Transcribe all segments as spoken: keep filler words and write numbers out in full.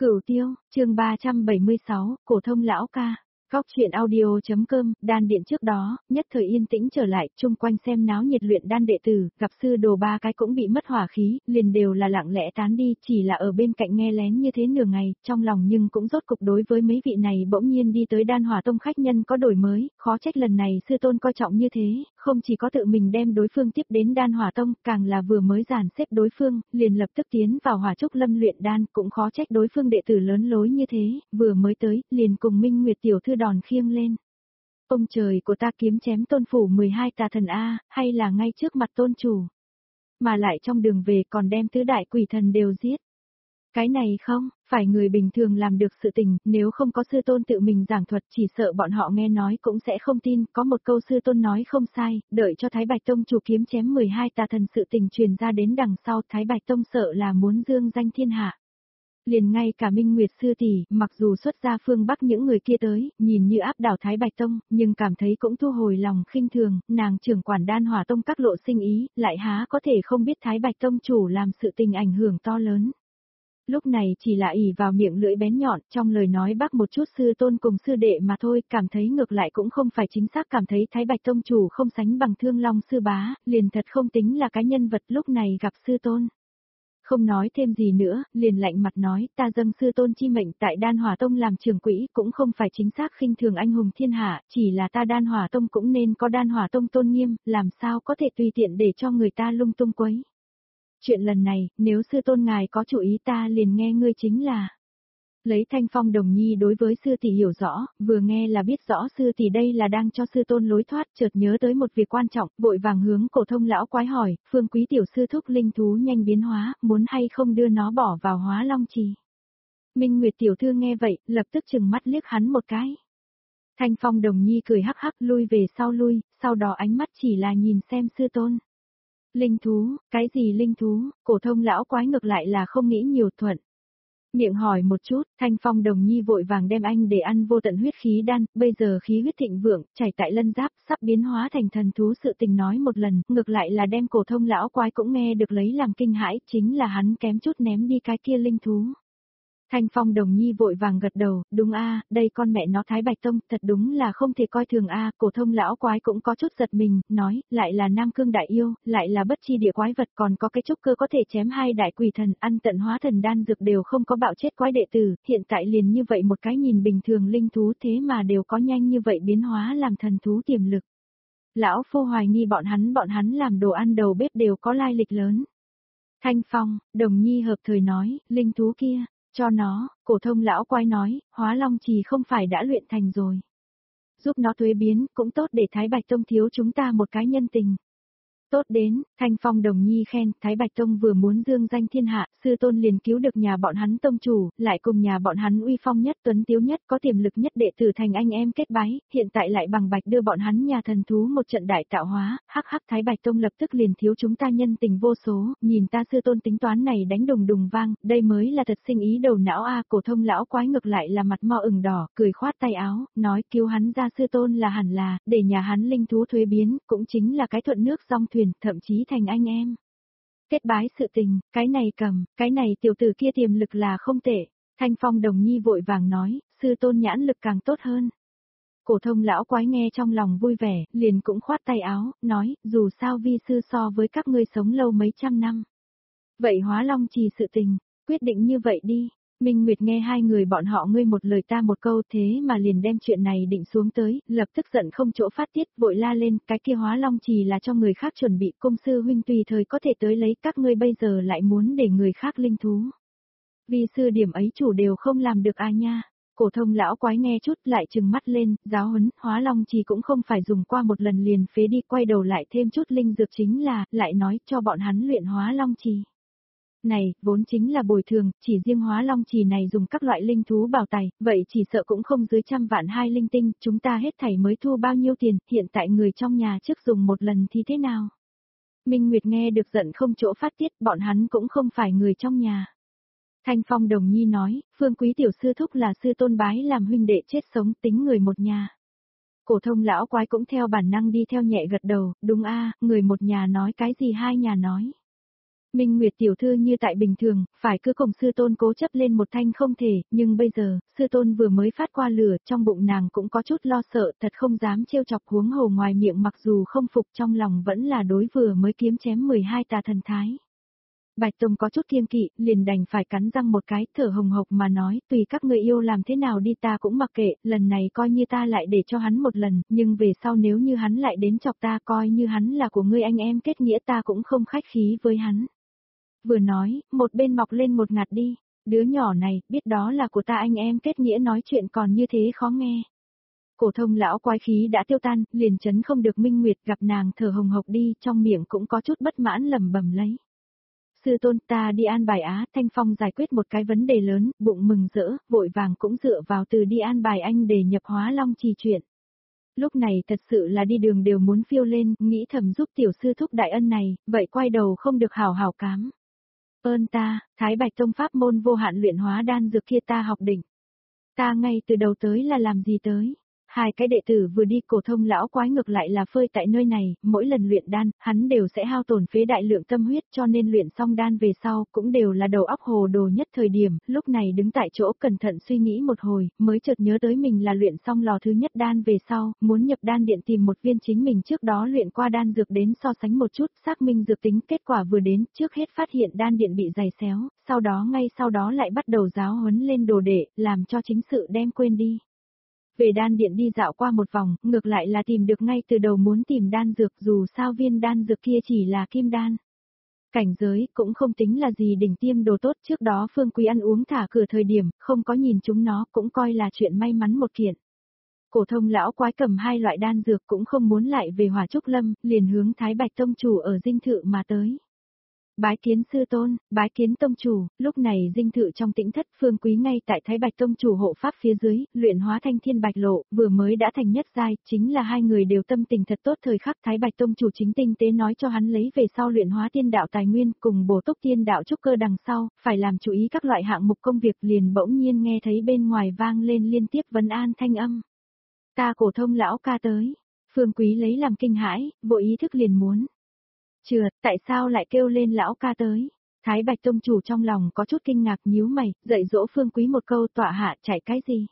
Cửu Tiêu, chương ba trăm bảy mươi sáu, Cổ Thông lão ca. Góc truyện audio.com, đan điện trước đó, nhất thời yên tĩnh trở lại, chung quanh xem náo nhiệt luyện đan đệ tử, gặp sư đồ ba cái cũng bị mất hỏa khí, liền đều là lặng lẽ tán đi, chỉ là ở bên cạnh nghe lén như thế nửa ngày, trong lòng nhưng cũng rốt cục đối với mấy vị này bỗng nhiên đi tới Đan Hỏa Tông khách nhân có đổi mới, khó trách lần này sư tôn coi trọng như thế, không chỉ có tự mình đem đối phương tiếp đến Đan Hỏa Tông, càng là vừa mới dàn xếp đối phương, liền lập tức tiến vào Hỏa Trúc Lâm luyện đan, cũng khó trách đối phương đệ tử lớn lối như thế, vừa mới tới, liền cùng Minh Nguyệt tiểu thư đòn khiêng lên. Ông trời của ta kiếm chém tôn phủ mười hai tà thần A, hay là ngay trước mặt tôn chủ. Mà lại trong đường về còn đem tứ đại quỷ thần đều giết. Cái này không, phải người bình thường làm được sự tình, nếu không có sư tôn tự mình giảng thuật chỉ sợ bọn họ nghe nói cũng sẽ không tin, có một câu sư tôn nói không sai, đợi cho Thái Bạch Tông chủ kiếm chém mười hai tà thần sự tình truyền ra đến đằng sau Thái Bạch Tông sợ là muốn dương danh thiên hạ. Liền ngay cả Minh Nguyệt sư tỷ, mặc dù xuất ra phương Bắc những người kia tới, nhìn như áp đảo Thái Bạch Tông, nhưng cảm thấy cũng thu hồi lòng khinh thường, nàng trưởng quản Đan Hỏa Tông các lộ sinh ý, lại há có thể không biết Thái Bạch Tông chủ làm sự tình ảnh hưởng to lớn. Lúc này chỉ là ỷ vào miệng lưỡi bén nhọn, trong lời nói bác một chút sư tôn cùng sư đệ mà thôi, cảm thấy ngược lại cũng không phải chính xác, cảm thấy Thái Bạch Tông chủ không sánh bằng Thương Long sư bá, liền thật không tính là cái nhân vật, lúc này gặp sư tôn. Không nói thêm gì nữa, liền lạnh mặt nói, ta dâng sư tôn chi mệnh tại Đan Hỏa Tông làm trưởng quỹ, cũng không phải chính xác khinh thường anh hùng thiên hạ, chỉ là ta Đan Hỏa Tông cũng nên có Đan Hỏa Tông tôn nghiêm, làm sao có thể tùy tiện để cho người ta lung tung quấy. Chuyện lần này, nếu sư tôn ngài có chủ ý ta liền nghe ngươi chính là. Lấy Thanh Phong Đồng Nhi đối với sư tỷ hiểu rõ, vừa nghe là biết rõ sư tỷ đây là đang cho sư tôn lối thoát, chợt nhớ tới một việc quan trọng, vội vàng hướng Cổ Thông lão quái hỏi, Phương Quý tiểu sư thúc linh thú nhanh biến hóa, muốn hay không đưa nó bỏ vào Hóa Long Trì. Minh Nguyệt tiểu thư nghe vậy, lập tức trừng mắt liếc hắn một cái. Thanh Phong Đồng Nhi cười hắc hắc lui về sau lui, sau đó ánh mắt chỉ là nhìn xem sư tôn. Linh thú, cái gì linh thú, Cổ Thông lão quái ngược lại là không nghĩ nhiều thuận. Miệng hỏi một chút, Thanh Phong Đồng Nhi vội vàng đem anh để ăn vô tận huyết khí đan, bây giờ khí huyết thịnh vượng, chảy tại lân giáp, sắp biến hóa thành thần thú sự tình nói một lần, ngược lại là đem Cổ Thông lão quái cũng nghe được lấy làm kinh hãi, chính là hắn kém chút ném đi cái kia linh thú. Thanh Phong Đồng Nhi vội vàng gật đầu, đúng a, đây con mẹ nó Thái Bạch Tông, thật đúng là không thể coi thường a, Cổ Thông lão quái cũng có chút giật mình, nói, lại là Nam Cương đại yêu, lại là bất chi địa quái vật, còn có cái trúc cơ có thể chém hai đại quỷ thần, ăn tận hóa thần đan dược đều không có bạo chết quái đệ tử, hiện tại liền như vậy một cái nhìn bình thường linh thú thế mà đều có nhanh như vậy biến hóa làm thần thú tiềm lực. Lão phu hoài nghi bọn hắn bọn hắn làm đồ ăn đầu bếp đều có lai lịch lớn. Thanh Phong, Đồng Nhi hợp thời nói, linh thú kia. Cho nó, Cổ Thông lão quái nói, Hóa Long Trì không phải đã luyện thành rồi. Giúp nó thuế biến, cũng tốt để Thái Bạch Tông thiếu chúng ta một cái nhân tình. Tốt đến, Thanh Phong Đồng Nhi khen, Thái Bạch Tông vừa muốn dương danh thiên hạ, sư tôn liền cứu được nhà bọn hắn tông chủ, lại cùng nhà bọn hắn uy phong nhất tuấn tiếu nhất có tiềm lực nhất đệ tử thành anh em kết bái, hiện tại lại bằng bạch đưa bọn hắn nhà thần thú một trận đại tạo hóa, hắc hắc Thái Bạch Tông lập tức liền thiếu chúng ta nhân tình vô số, nhìn ta sư tôn tính toán này đánh đùng đùng vang, đây mới là thật sinh ý đầu não a. Cổ Thông lão quái ngược lại là mặt mo ửng đỏ, cười khoát tay áo, nói cứu hắn ra sư tôn là hẳn là, để nhà hắn linh thú thuế biến, cũng chính là cái thuận nước song thuyền, thậm chí thành anh em. Kết bái sự tình, cái này cầm, cái này tiểu tử kia tiềm lực là không tệ. Thanh Phong Đồng Nhi vội vàng nói, sư tôn nhãn lực càng tốt hơn. Cổ Thông lão quái nghe trong lòng vui vẻ, liền cũng khoát tay áo, nói, dù sao vi sư so với các ngươi sống lâu mấy trăm năm. Vậy Hóa Long Trì sự tình, quyết định như vậy đi. Minh Nguyệt nghe hai người bọn họ ngươi một lời ta một câu thế mà liền đem chuyện này định xuống tới, lập tức giận không chỗ phát tiết, vội la lên, cái kia Hóa Long Trì là cho người khác chuẩn bị, cung sư huynh tùy thời có thể tới lấy, các ngươi bây giờ lại muốn để người khác linh thú. Vi sư điểm ấy chủ đều không làm được ai nha. Cổ Thông lão quái nghe chút lại trừng mắt lên, giáo huấn, Hóa Long Trì cũng không phải dùng qua một lần liền phế đi, quay đầu lại thêm chút linh dược chính là, lại nói cho bọn hắn luyện Hóa Long Trì. Này, vốn chính là bồi thường, chỉ riêng Hóa Long Trì này dùng các loại linh thú bảo tài, vậy chỉ sợ cũng không dưới trăm vạn hai linh tinh, chúng ta hết thảy mới thu bao nhiêu tiền, hiện tại người trong nhà trước dùng một lần thì thế nào? Minh Nguyệt nghe được giận không chỗ phát tiết, bọn hắn cũng không phải người trong nhà. Thanh Phong Đồng Nhi nói, Phương Quý tiểu sư thúc là sư tôn bái làm huynh đệ chết sống tính người một nhà. Cổ Thông lão quái cũng theo bản năng đi theo nhẹ gật đầu, đúng a, người một nhà nói cái gì hai nhà nói. Minh Nguyệt tiểu thư như tại bình thường, phải cứ cùng sư tôn cố chấp lên một thanh không thể, nhưng bây giờ, sư tôn vừa mới phát qua lửa, trong bụng nàng cũng có chút lo sợ, thật không dám trêu chọc, huống hồ ngoài miệng mặc dù không phục trong lòng vẫn là đối vừa mới kiếm chém mười hai tà thần thái. Bạch Tông có chút kiêng kỵ, liền đành phải cắn răng một cái, thở hồng hộc mà nói, tùy các người yêu làm thế nào đi ta cũng mặc kệ, lần này coi như ta lại để cho hắn một lần, nhưng về sau nếu như hắn lại đến chọc ta coi như hắn là của ngươi anh em kết nghĩa ta cũng không khách khí với hắn. Vừa nói, một bên mọc lên một ngạt đi, đứa nhỏ này, biết đó là của ta anh em kết nghĩa nói chuyện còn như thế khó nghe. Cổ thông lão quái khí đã tiêu tan, liền chấn không được Minh Nguyệt gặp nàng thở hồng hộc đi, trong miệng cũng có chút bất mãn lẩm bẩm lấy. Sư tôn ta đi an bài Á, Thanh Phong giải quyết một cái vấn đề lớn, bụng mừng rỡ, vội vàng cũng dựa vào từ đi an bài anh để nhập hóa long trì chuyện. Lúc này thật sự là đi đường đều muốn phiêu lên, nghĩ thầm giúp tiểu sư thúc đại ân này, vậy quay đầu không được hảo hảo cám. Ơn ta, Thái Bạch Tông pháp môn vô hạn luyện hóa đan dược kia ta học đỉnh. Ta ngay từ đầu tới là làm gì tới? Hai cái đệ tử vừa đi cổ thông lão quái ngược lại là phơi tại nơi này, mỗi lần luyện đan, hắn đều sẽ hao tổn phế đại lượng tâm huyết cho nên luyện xong đan về sau cũng đều là đầu óc hồ đồ nhất thời điểm, lúc này đứng tại chỗ cẩn thận suy nghĩ một hồi, mới chợt nhớ tới mình là luyện xong lò thứ nhất đan về sau, muốn nhập đan điện tìm một viên chính mình trước đó luyện qua đan dược đến so sánh một chút, xác minh dược tính, kết quả vừa đến, trước hết phát hiện đan điện bị dày xéo, sau đó ngay sau đó lại bắt đầu giáo huấn lên đồ đệ, làm cho chính sự đem quên đi. Về đan điện đi dạo qua một vòng, ngược lại là tìm được ngay từ đầu muốn tìm đan dược dù sao viên đan dược kia chỉ là kim đan. Cảnh giới cũng không tính là gì đỉnh tiêm đồ tốt trước đó Phương Quý ăn uống thả cửa thời điểm, không có nhìn chúng nó cũng coi là chuyện may mắn một kiện. Cổ thông lão quái cầm hai loại đan dược cũng không muốn lại về Hỏa Trúc Lâm, liền hướng Thái Bạch Tông chủ ở dinh thự mà tới. Bái kiến sư tôn, bái kiến tông chủ, lúc này dinh thự trong tĩnh thất Phương Quý ngay tại Thái Bạch Tông chủ hộ pháp phía dưới, luyện hóa thanh thiên bạch lộ, vừa mới đã thành nhất giai, chính là hai người đều tâm tình thật tốt thời khắc Thái Bạch Tông chủ chính tinh tế nói cho hắn lấy về sau luyện hóa tiên đạo tài nguyên cùng bổ túc tiên đạo trúc cơ đằng sau, phải làm chú ý các loại hạng mục công việc liền bỗng nhiên nghe thấy bên ngoài vang lên liên tiếp vấn an thanh âm. Ta cổ thông lão ca tới, Phương Quý lấy làm kinh hãi, vội ý thức liền muốn. Trượt, tại sao lại kêu lên lão ca tới? Thái Bạch Tông chủ trong lòng có chút kinh ngạc nhíu mày, dạy dỗ Phương Quý một câu tọa hạ chạy cái gì?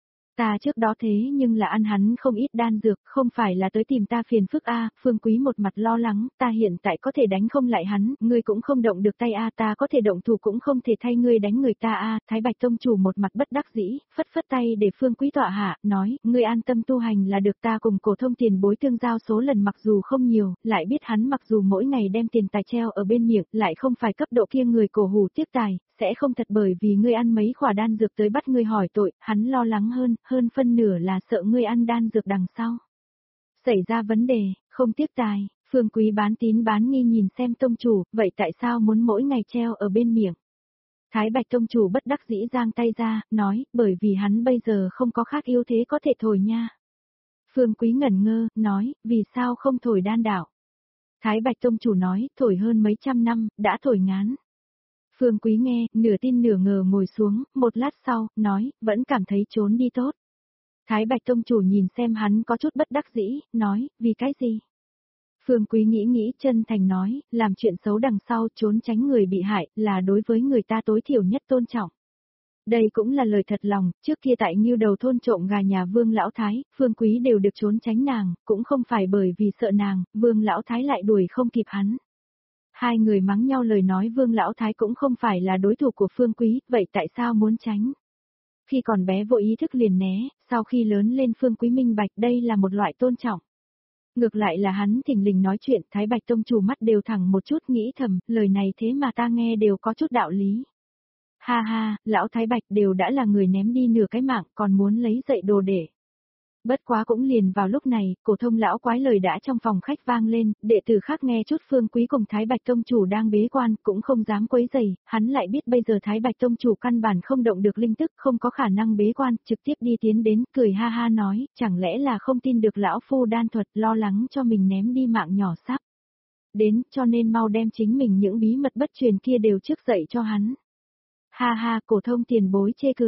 Ta trước đó thế nhưng là ăn hắn không ít đan dược, không phải là tới tìm ta phiền phức a. Phương Quý một mặt lo lắng, ta hiện tại có thể đánh không lại hắn, ngươi cũng không động được tay a, ta có thể động thủ cũng không thể thay ngươi đánh người ta a. Thái Bạch Tông chủ một mặt bất đắc dĩ, phất phất tay để Phương Quý tọa hạ, nói, ngươi an tâm tu hành là được, ta cùng cổ thông tiền bối tương giao số lần mặc dù không nhiều, lại biết hắn mặc dù mỗi ngày đem tiền tài treo ở bên miệng, lại không phải cấp độ kia người cổ hủ tiếc tài, sẽ không thật bởi vì ngươi ăn mấy khỏa đan dược tới bắt ngươi hỏi tội, hắn lo lắng hơn, hơn phân nửa là sợ ngươi ăn đan dược đằng sau. Xảy ra vấn đề, không tiếc tài, Phương Quý bán tín bán nghi nhìn xem tông chủ, vậy tại sao muốn mỗi ngày treo ở bên miệng? Thái Bạch tông chủ bất đắc dĩ giang tay ra, nói, bởi vì hắn bây giờ không có khác ưu thế có thể thổi nha. Phương Quý ngẩn ngơ, nói, vì sao không thổi đan đạo? Thái Bạch tông chủ nói, thổi hơn mấy trăm năm, đã thổi ngán. Phương Quý nghe, nửa tin nửa ngờ ngồi xuống, một lát sau, nói, vẫn cảm thấy trốn đi tốt. Thái Bạch tông chủ nhìn xem hắn có chút bất đắc dĩ, nói, vì cái gì? Phương Quý nghĩ nghĩ chân thành nói, làm chuyện xấu đằng sau trốn tránh người bị hại là đối với người ta tối thiểu nhất tôn trọng. Đây cũng là lời thật lòng, trước kia tại Ngưu Đầu thôn trộm gà nhà Vương Lão Thái, Phương Quý đều được trốn tránh nàng, cũng không phải bởi vì sợ nàng, Vương Lão Thái lại đuổi không kịp hắn. Hai người mắng nhau lời nói Vương Lão Thái cũng không phải là đối thủ của Phương Quý, vậy tại sao muốn tránh? Khi còn bé vô ý thức liền né, sau khi lớn lên Phương Quý minh bạch đây là một loại tôn trọng. Ngược lại là hắn thình lình nói chuyện, Thái Bạch tông chủ mắt đều thẳng một chút nghĩ thầm, lời này thế mà ta nghe đều có chút đạo lý. Ha ha, lão Thái Bạch đều đã là người ném đi nửa cái mạng, còn muốn lấy dậy đồ để. Bất quá cũng liền vào lúc này, cổ thông lão quái lời đã trong phòng khách vang lên, đệ tử khác nghe chút Phương Quý cùng Thái Bạch tông chủ đang bế quan, cũng không dám quấy rầy, hắn lại biết bây giờ Thái Bạch tông chủ căn bản không động được linh tức, không có khả năng bế quan, trực tiếp đi tiến đến, cười ha ha nói, chẳng lẽ là không tin được lão phu đan thuật, lo lắng cho mình ném đi mạng nhỏ sắp đến, cho nên mau đem chính mình những bí mật bất truyền kia đều trước dậy cho hắn. Ha ha, cổ thông tiền bối chê cười.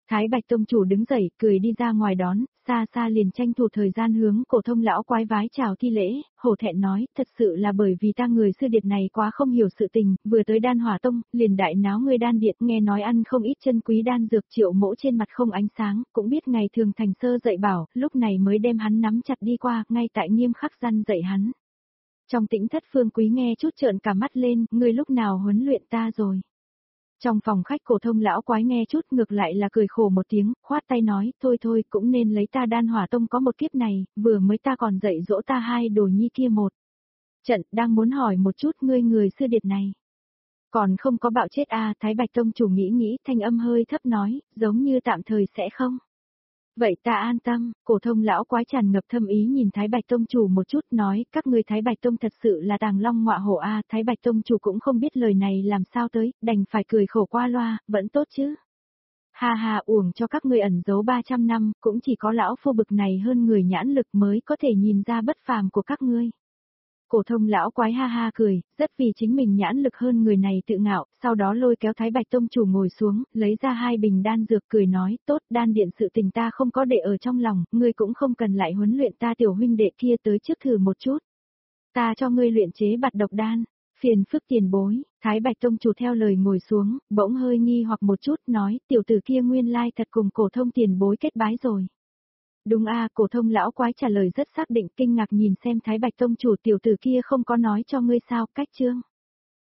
Thái Bạch Tông chủ đứng dậy, cười đi ra ngoài đón, xa xa liền tranh thủ thời gian hướng cổ thông lão quái vái chào thi lễ, hổ thẹn nói, thật sự là bởi vì ta người sư điệt này quá không hiểu sự tình, vừa tới Đan Hỏa Tông, liền đại náo người đan điện, nghe nói ăn không ít chân quý đan dược, Triệu Mỗ trên mặt không ánh sáng, cũng biết ngày thường thành sơ dạy bảo, lúc này mới đem hắn nắm chặt đi qua, ngay tại nghiêm khắc răn dạy hắn. Trong tĩnh thất Phương Quý nghe chút trợn cả mắt lên, ngươi lúc nào huấn luyện ta rồi? Trong phòng khách cổ thông lão quái nghe chút ngược lại là cười khổ một tiếng, khoát tay nói, thôi thôi cũng nên lấy ta Đan Hỏa Tông có một kiếp này, vừa mới ta còn dạy dỗ ta hai đồ nhi kia một trận, đang muốn hỏi một chút ngươi người sư điệt này. Còn không có bạo chết à, Thái Bạch Tông chủ nghĩ nghĩ, thanh âm hơi thấp nói, giống như tạm thời sẽ không. Vậy ta an tâm, cổ thông lão quái tràn ngập thâm ý nhìn Thái Bạch Tông chủ một chút nói, các ngươi Thái Bạch Tông thật sự là tàng long ngọa hổ a, Thái Bạch Tông chủ cũng không biết lời này làm sao tới, đành phải cười khổ qua loa, vẫn tốt chứ. Ha ha, uổng cho các ngươi ẩn giấu ba trăm năm, cũng chỉ có lão phu bực này hơn người nhãn lực mới có thể nhìn ra bất phàm của các ngươi. Cổ thông lão quái ha ha cười, rất vì chính mình nhãn lực hơn người này tự ngạo, sau đó lôi kéo Thái Bạch Tông chủ ngồi xuống, lấy ra hai bình đan dược cười nói, tốt, đan điện sự tình ta không có để ở trong lòng, ngươi cũng không cần lại huấn luyện ta tiểu huynh đệ kia tới trước thử một chút. Ta cho ngươi luyện chế bạt độc đan, phiền phức tiền bối, Thái Bạch Tông chủ theo lời ngồi xuống, bỗng hơi nghi hoặc một chút nói, tiểu tử kia nguyên lai thật cùng cổ thông tiền bối kết bái rồi. Đúng a, cổ thông lão quái trả lời rất xác định, kinh ngạc nhìn xem Thái Bạch Tông chủ, tiểu tử kia không có nói cho ngươi sao, cách chương.